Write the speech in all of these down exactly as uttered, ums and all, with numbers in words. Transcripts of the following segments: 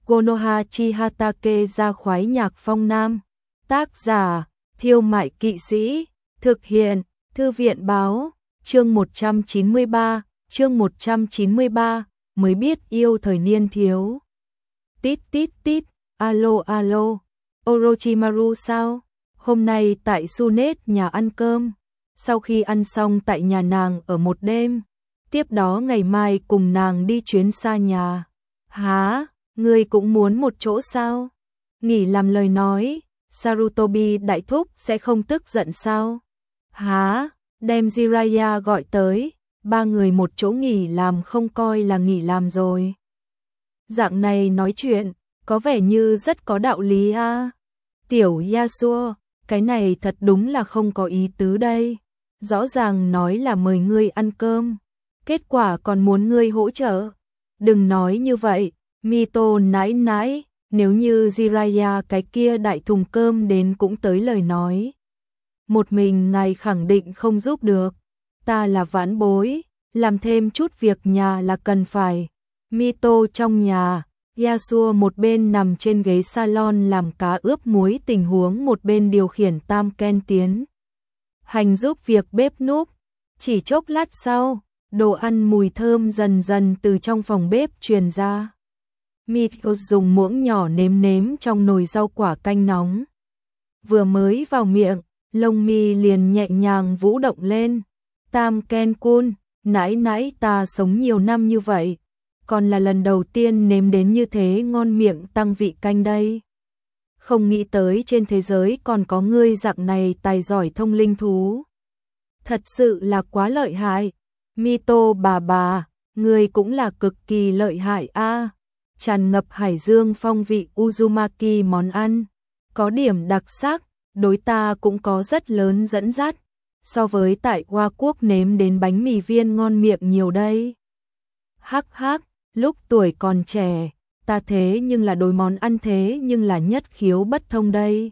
Konoha Chihatake ra khoái nhạc phong nam. Tác giả, Thiêu Mại Kỵ Sĩ. Thực hiện, Thư viện Báo. Chương một trăm chín mươi ba, chương một trăm chín mươi ba, mới biết yêu thời niên thiếu. Tít tít tít, alo alo, Orochimaru sao? Hôm nay tại Sunet nhà ăn cơm. Sau khi ăn xong tại nhà nàng ở một đêm, tiếp đó ngày mai cùng nàng đi chuyến xa nhà. Hả, ngươi cũng muốn một chỗ sao? Nghỉ làm lời nói, Sarutobi đại thúc sẽ không tức giận sao? Hả, đem Jiraiya gọi tới, ba người một chỗ nghỉ làm không coi là nghỉ làm rồi. Dạng này nói chuyện, có vẻ như rất có đạo lý a. À? Tiểu Yasuo, cái này thật đúng là không có ý tứ đây. Rõ ràng nói là mời ngươi ăn cơm, kết quả còn muốn ngươi hỗ trợ. Đừng nói như vậy, Mito nãi nãi, nếu như Jiraiya cái kia đại thùng cơm đến cũng tới lời nói. Một mình ngài khẳng định không giúp được, ta là vãn bối, làm thêm chút việc nhà là cần phải. Mito trong nhà, Yasuo một bên nằm trên ghế salon làm cá ướp muối tình huống một bên điều khiển tam ken tiến hành giúp việc bếp núc. Chỉ chốc lát sau, đồ ăn mùi thơm dần dần từ trong phòng bếp truyền ra. Mito dùng muỗng nhỏ nếm nếm trong nồi rau quả canh nóng. Vừa mới vào miệng, lông mi liền nhẹ nhàng vũ động lên. Tam ken kun, nãi nãi ta sống nhiều năm như vậy, còn là lần đầu tiên nếm đến như thế ngon miệng tăng vị canh đây. Không nghĩ tới trên thế giới còn có ngươi dạng này tài giỏi thông linh thú. Thật sự là quá lợi hại. Mito bà bà, ngươi cũng là cực kỳ lợi hại a. À, tràn ngập hải dương phong vị Uzumaki món ăn, có điểm đặc sắc, đối ta cũng có rất lớn dẫn dắt, so với tại Hoa Quốc nếm đến bánh mì viên ngon miệng nhiều đây. Hắc hắc, lúc tuổi còn trẻ, ta thế nhưng là đối món ăn thế nhưng là nhất khiếu bất thông đây.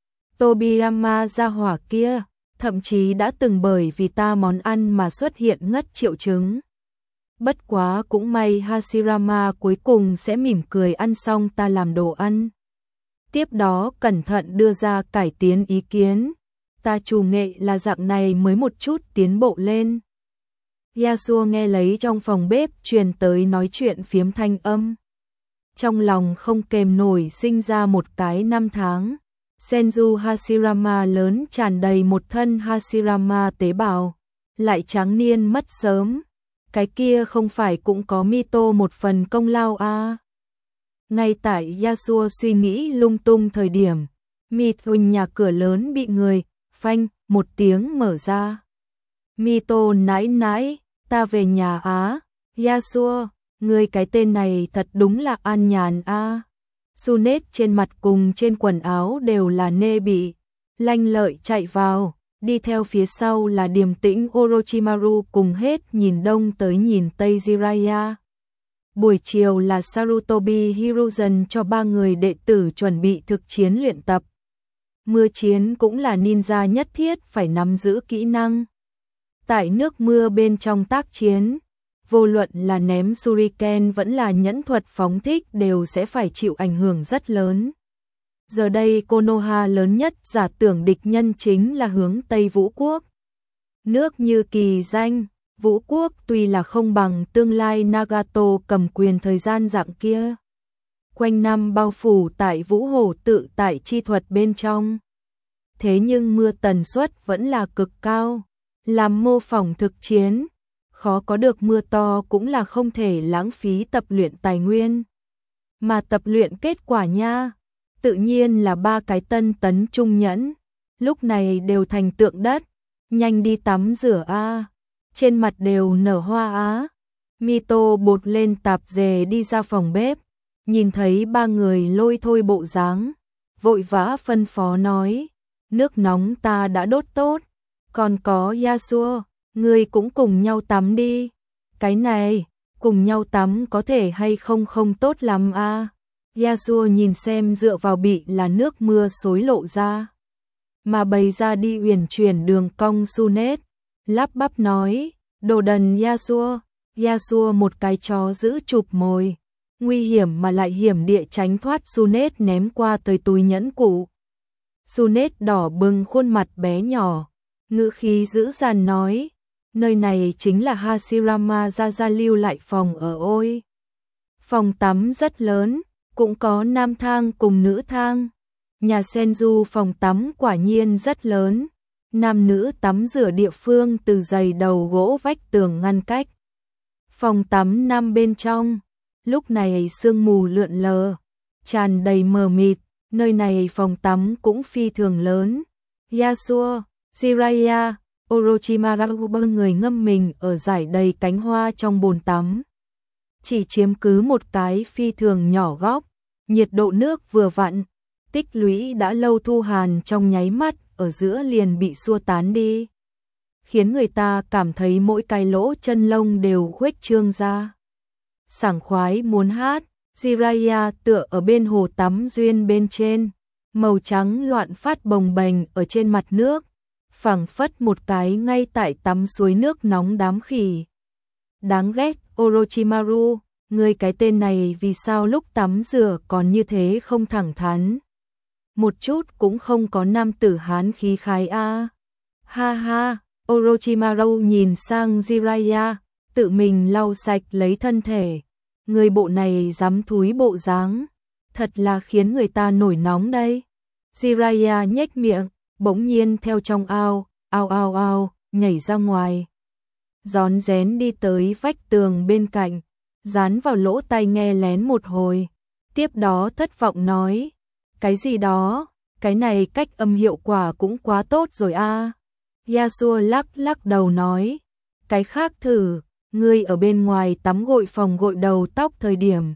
Tobirama gia hỏa kia, thậm chí đã từng bởi vì ta món ăn mà xuất hiện ngất triệu chứng. Bất quá cũng may Hashirama cuối cùng sẽ mỉm cười ăn xong ta làm đồ ăn. Tiếp đó cẩn thận đưa ra cải tiến ý kiến. Ta chủ nghệ là dạng này mới một chút tiến bộ lên. Yasuo nghe lấy trong phòng bếp truyền tới nói chuyện phiếm thanh âm. Trong lòng không kềm nổi sinh ra một cái năm tháng. Senju Hashirama lớn tràn đầy một thân Hashirama tế bào, lại tráng niên mất sớm. Cái kia không phải cũng có Mito một phần công lao a. À? Ngay tại Yasuo suy nghĩ lung tung thời điểm, Mito nhà cửa lớn bị người phanh một tiếng mở ra. Mito nãi nãi, ta về nhà á. Yasuo, ngươi cái tên này thật đúng là an nhàn a. À. Sunet trên mặt cùng trên quần áo đều là nê bị, lanh lợi chạy vào, đi theo phía sau là điềm tĩnh Orochimaru cùng hết nhìn đông tới nhìn tây Jiraiya. Buổi chiều là Sarutobi Hiruzen cho ba người đệ tử chuẩn bị thực chiến luyện tập. Mưa chiến cũng là ninja nhất thiết phải nắm giữ kỹ năng. Tại nước mưa bên trong tác chiến, vô luận là ném shuriken vẫn là nhẫn thuật phóng thích đều sẽ phải chịu ảnh hưởng rất lớn. Giờ đây Konoha lớn nhất giả tưởng địch nhân chính là hướng Tây Vũ Quốc. Nước như kỳ danh, Vũ Quốc tuy là không bằng tương lai Nagato cầm quyền thời gian dạng kia. Quanh năm bao phủ tại Vũ Hổ tự tại chi thuật bên trong. Thế nhưng mưa tần suất vẫn là cực cao, làm mô phỏng thực chiến. Khó có được mưa to cũng là không thể lãng phí tập luyện tài nguyên. Mà tập luyện kết quả nha, tự nhiên là ba cái tân tấn trung nhẫn, lúc này đều thành tượng đất, nhanh đi tắm rửa a, trên mặt đều nở hoa á. Mito bột lên tạp dề đi ra phòng bếp, nhìn thấy ba người lôi thôi bộ dáng, vội vã phân phó nói, nước nóng ta đã đốt tốt, còn có Yasuo, ngươi cũng cùng nhau tắm đi. Cái này, cùng nhau tắm có thể hay không không tốt lắm a. À. Yasuo nhìn xem dựa vào bị là nước mưa xối lộ ra, mà bày ra đi uyển chuyển đường cong Sunet, lắp bắp nói, đồ đần Yasuo. Yasuo một cái chó giữ chụp mồi, nguy hiểm mà lại hiểm địa tránh thoát Sunet ném qua tới túi nhẫn cụ. Sunet đỏ bừng khuôn mặt bé nhỏ, ngữ khí dữ dằn nói, nơi này chính là Hashirama Gia lưu lại phòng ở ôi. Phòng tắm rất lớn, cũng có nam thang cùng nữ thang. Nhà Senju phòng tắm quả nhiên rất lớn, nam nữ tắm rửa địa phương từ dày đầu gỗ vách tường ngăn cách. Phòng tắm nam bên trong, lúc này sương mù lượn lờ, tràn đầy mờ mịt, nơi này phòng tắm cũng phi thường lớn. Yasuo, Jiraiya, Orochimaru ba người ngâm mình ở dải đầy cánh hoa trong bồn tắm. Chỉ chiếm cứ một cái phi thường nhỏ góc, nhiệt độ nước vừa vặn, tích lũy đã lâu thu hàn trong nháy mắt ở giữa liền bị xua tán đi, khiến người ta cảm thấy mỗi cái lỗ chân lông đều khuếch trương ra. Sảng khoái muốn hát, Jiraiya tựa ở bên hồ tắm duyên bên trên, màu trắng loạn phát bồng bềnh ở trên mặt nước, phảng phất một cái ngay tại tắm suối nước nóng đám khỉ. Đáng ghét, Orochimaru, ngươi cái tên này vì sao lúc tắm rửa còn như thế không thẳng thắn. Một chút cũng không có nam tử hán khí khái a. À. Ha ha, Orochimaru nhìn sang Jiraiya, tự mình lau sạch lấy thân thể. Người bộ này dám thúi bộ dáng, thật là khiến người ta nổi nóng đây. Jiraiya nhếch miệng, bỗng nhiên theo trong ao, ao ao ao, nhảy ra ngoài. Rón rén đi tới vách tường bên cạnh, dán vào lỗ tai nghe lén một hồi. Tiếp đó thất vọng nói, cái gì đó, cái này cách âm hiệu quả cũng quá tốt rồi a. À. Yasuo lắc lắc đầu nói, cái khác thử, ngươi ở bên ngoài tắm gội phòng gội đầu tóc thời điểm.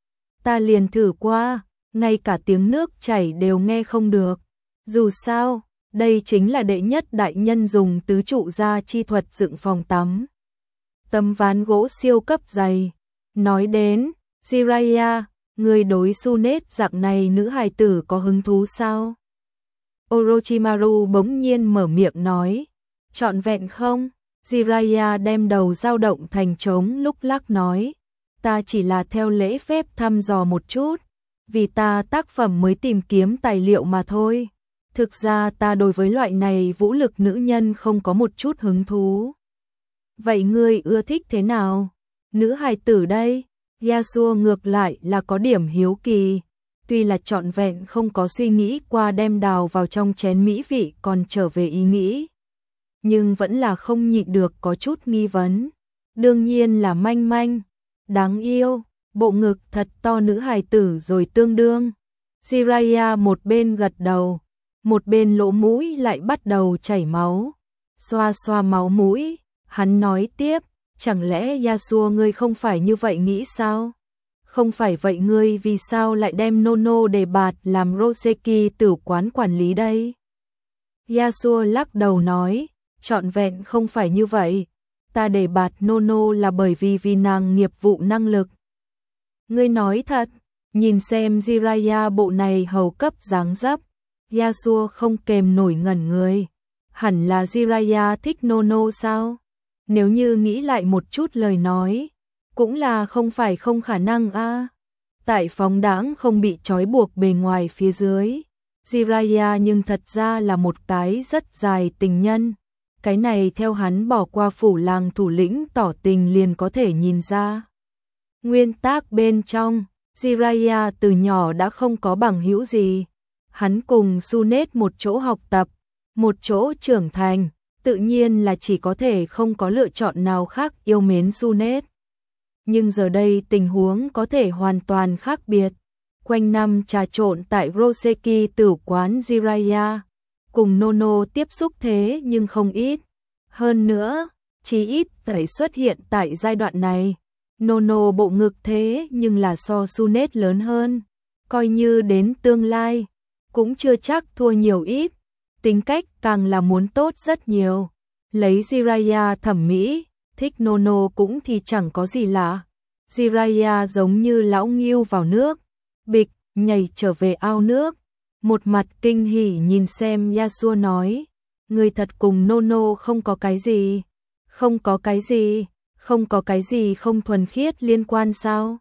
Ta liền thử qua, ngay cả tiếng nước chảy đều nghe không được. Dù sao, đây chính là đệ nhất đại nhân dùng tứ trụ gia chi thuật dựng phòng tắm. Tấm ván gỗ siêu cấp dày. Nói đến, Jiraiya, người đối Sunet dạng này nữ hài tử có hứng thú sao? Orochimaru bỗng nhiên mở miệng nói, trọn vẹn không? Jiraiya đem đầu dao động thành trống lúc lắc nói, ta chỉ là theo lễ phép thăm dò một chút, vì ta tác phẩm mới tìm kiếm tài liệu mà thôi. Thực ra ta đối với loại này vũ lực nữ nhân không có một chút hứng thú. Vậy ngươi ưa thích thế nào? Nữ hài tử đây? Yasuo ngược lại là có điểm hiếu kỳ. Tuy là trọn vẹn không có suy nghĩ qua đem đào vào trong chén mỹ vị còn trở về ý nghĩ. Nhưng vẫn là không nhịn được có chút nghi vấn. Đương nhiên là manh manh. Đáng yêu, bộ ngực thật to nữ hài tử rồi tương đương. Jiraiya một bên gật đầu, một bên lỗ mũi lại bắt đầu chảy máu. Xoa xoa máu mũi, hắn nói tiếp, chẳng lẽ Yasuo ngươi không phải như vậy nghĩ sao? Không phải vậy ngươi vì sao lại đem Nono đề bạt làm Roseki tử quán quản lý đây? Yasuo lắc đầu nói, trọn vẹn không phải như vậy. Ta đề bạt Nono là bởi vì vì nàng nghiệp vụ năng lực. Ngươi nói thật, nhìn xem Jiraiya bộ này hầu cấp dáng dấp. Yasuo không kềm nổi ngẩn người. Hẳn là Jiraiya thích Nono sao? Nếu như nghĩ lại một chút lời nói, cũng là không phải không khả năng a. À. Tại phóng đãng không bị trói buộc bề ngoài phía dưới, Jiraiya nhưng thật ra là một cái rất dài tình nhân. Cái này theo hắn bỏ qua phủ làng thủ lĩnh tỏ tình liền có thể nhìn ra. Nguyên tắc bên trong, Jiraiya từ nhỏ đã không có bằng hữu gì. Hắn cùng Sunet một chỗ học tập, một chỗ trưởng thành, tự nhiên là chỉ có thể không có lựa chọn nào khác yêu mến Sunet. Nhưng giờ đây tình huống có thể hoàn toàn khác biệt. Quanh năm trà trộn tại Roseki tử quán Jiraiya, cùng Nono tiếp xúc thế nhưng không ít. Hơn nữa, chỉ ít phải xuất hiện tại giai đoạn này. Nono bộ ngực thế nhưng là so Sunet lớn hơn. Coi như đến tương lai, cũng chưa chắc thua nhiều ít. Tính cách càng là muốn tốt rất nhiều. Lấy Jiraiya thẩm mỹ, thích Nono cũng thì chẳng có gì lạ. Jiraiya giống như lão nghiêu vào nước, bịch, nhảy trở về ao nước. Một mặt kinh hỉ nhìn xem Yasuo nói, người thật cùng Nono không có cái gì, không có cái gì, không có cái gì không thuần khiết liên quan sao?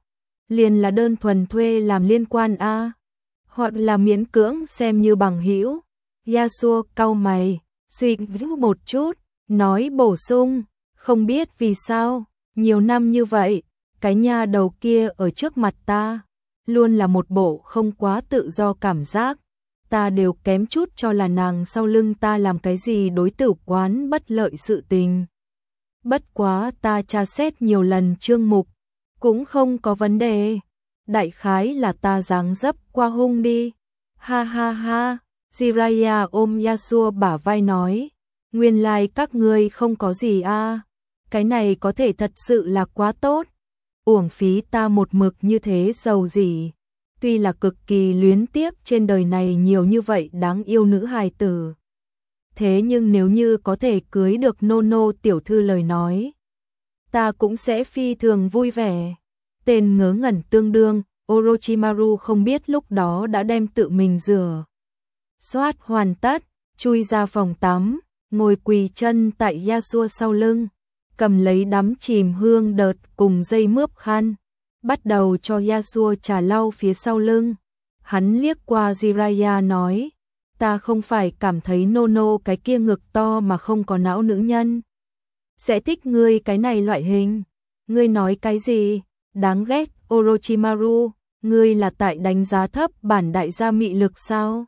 liền là đơn thuần thuê làm liên quan a, hoặc là miễn cưỡng xem như bằng hữu. Yasuo cau mày, suy nghĩ một chút, nói bổ sung, không biết vì sao, nhiều năm như vậy, cái nha đầu kia ở trước mặt ta, luôn là một bộ không quá tự do cảm giác, ta đều kém chút cho là nàng sau lưng ta làm cái gì đối tử quán bất lợi sự tình. Bất quá ta tra xét nhiều lần chương mục, cũng không có vấn đề, đại khái là ta dáng dấp qua hung đi, ha ha ha. Jiraiya ôm Yasuo bả vai nói, nguyên lai like các ngươi không có gì a, à. Cái này có thể thật sự là quá tốt, uổng phí ta một mực như thế giàu gì, tuy là cực kỳ luyến tiếc trên đời này nhiều như vậy đáng yêu nữ hài tử. Thế nhưng nếu như có thể cưới được Nono tiểu thư lời nói, ta cũng sẽ phi thường vui vẻ. Tên ngớ ngẩn tương đương, Orochimaru không biết lúc đó đã đem tự mình rửa soát hoàn tất, chui ra phòng tắm, ngồi quỳ chân tại Yasuo sau lưng, cầm lấy đắm chìm hương đợt cùng dây mướp khăn, bắt đầu cho Yasuo trà lau phía sau lưng. Hắn liếc qua Jiraiya nói, ta không phải cảm thấy Nono cái kia ngực to mà không có não nữ nhân sẽ thích ngươi cái này loại hình. Ngươi nói cái gì? Đáng ghét, Orochimaru, ngươi là tại đánh giá thấp bản đại gia mị lực sao?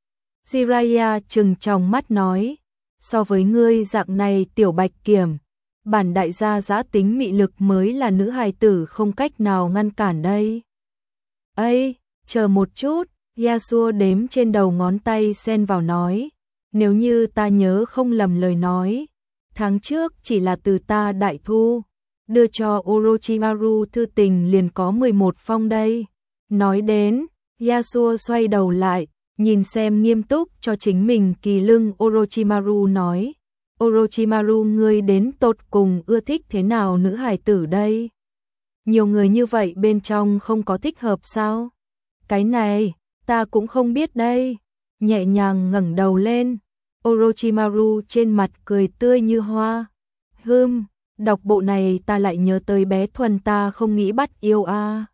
Jiraiya trừng tròng mắt nói, so với ngươi dạng này tiểu bạch kiểm, bản đại gia giã tính mị lực mới là nữ hài tử không cách nào ngăn cản đây. Ây, chờ một chút, Yasuo đếm trên đầu ngón tay xen vào nói, nếu như ta nhớ không lầm lời nói, tháng trước chỉ là từ ta đại thu, đưa cho Orochimaru thư tình liền có mười một phong đây. Nói đến, Yasuo xoay đầu lại, nhìn xem nghiêm túc cho chính mình kỳ lưng Orochimaru nói, Orochimaru ngươi đến tột cùng ưa thích thế nào nữ hài tử đây? Nhiều người như vậy bên trong không có thích hợp sao? Cái này, ta cũng không biết đây. Nhẹ nhàng ngẩng đầu lên, Orochimaru trên mặt cười tươi như hoa. Hừm, đọc bộ này ta lại nhớ tới bé Thuần ta không nghĩ bắt yêu a. À.